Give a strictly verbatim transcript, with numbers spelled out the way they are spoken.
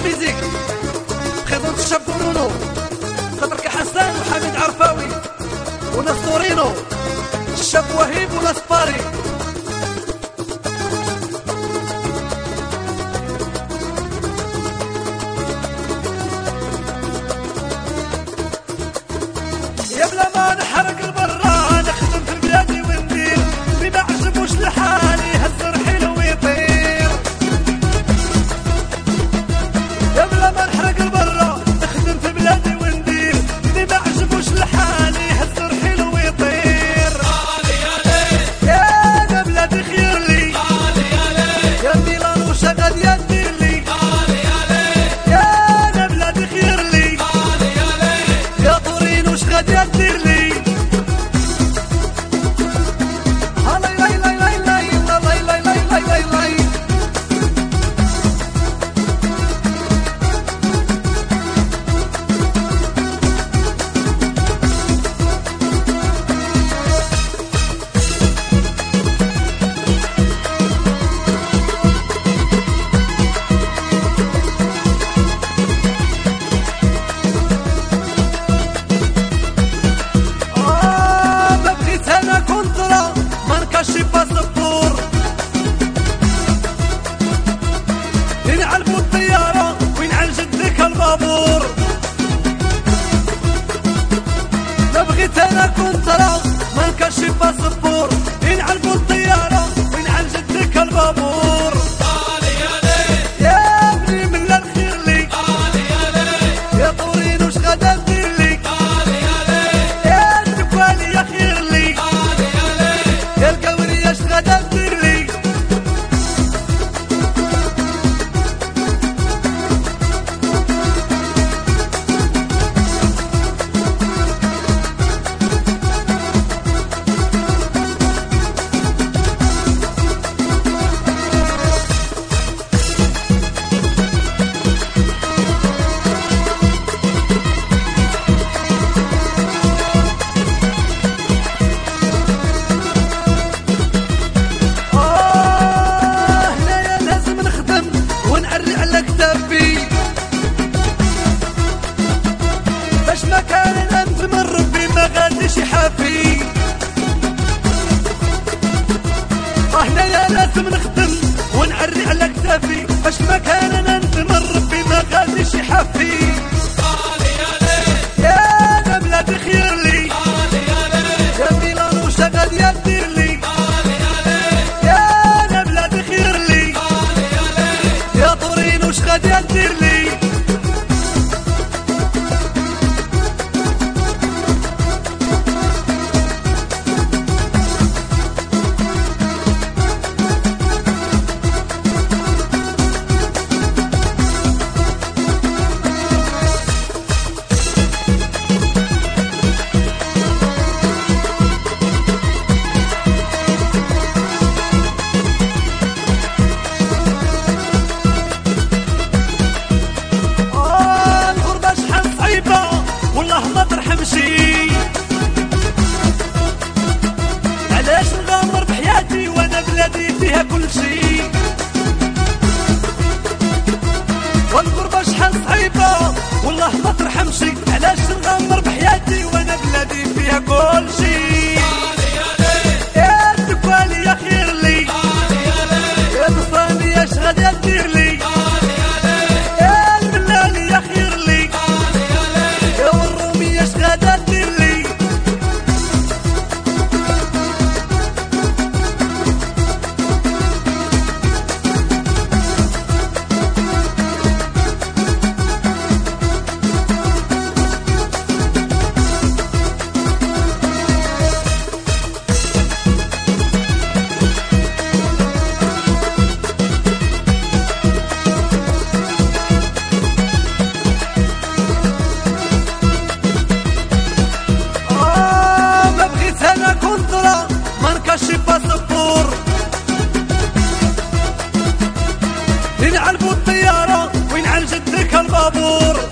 ميزيك خدمة الشاب برونو خاطرك حسان وحميد عرفاوي وناس الشاب وهيب وناس باري. يا بلا ما نحرق البرا نخدم في بلادي وندير اللي ما عجبوش لحالي هزر حلو ويطير. يا بلا ما نحرق البرا نخدم في بلادي وندير اللي ما عجبوش لحالي هزر حلو ويطير. يا انا بلادي خير لي يا ميلان وش غاد يدير لي. يا انا بلادي خير لي يا طورين وش غاد يدير لي. ماشي باسبور ينعلبوا الطيارة وينعل جدك البابور. لا بغيت انا كونترا ما نكاش باسبور ينعلبوا الطيارة وينعل جدك البابور. يا ابني من الخير لي يا طورين وش غادا ندير لي. يا الدكوالي يا خير لي يا القوري اش غادا ندير لي. باش ما كان الانف من ربي ما غاديش يحافي. اه هنايا لازم نخدم ونعري على كتافي باش ما كان الانف من ربي ما غاديش يحافي. يا انا بلادي خير لي يا ميلان وش غادي يدير لي. يا انا بلادي خير لي يا طورين وش غادي يدير لي. والله ما ترحمشي علاش نغامر بحياتي وانا بلادي فيها كل شي. والغربة شحال صعيبة والله ما ترحمشي علاش نغامر بحياتي وانا بلادي فيها كل شي. يا الدكوالي يا خير لي يا نصراني اش غادي ندير لي. يا الملالي يا خير لي اش غادا ندير لي. ماشي باسبور ينعلبوا الطيارة وينعل جدك البابور.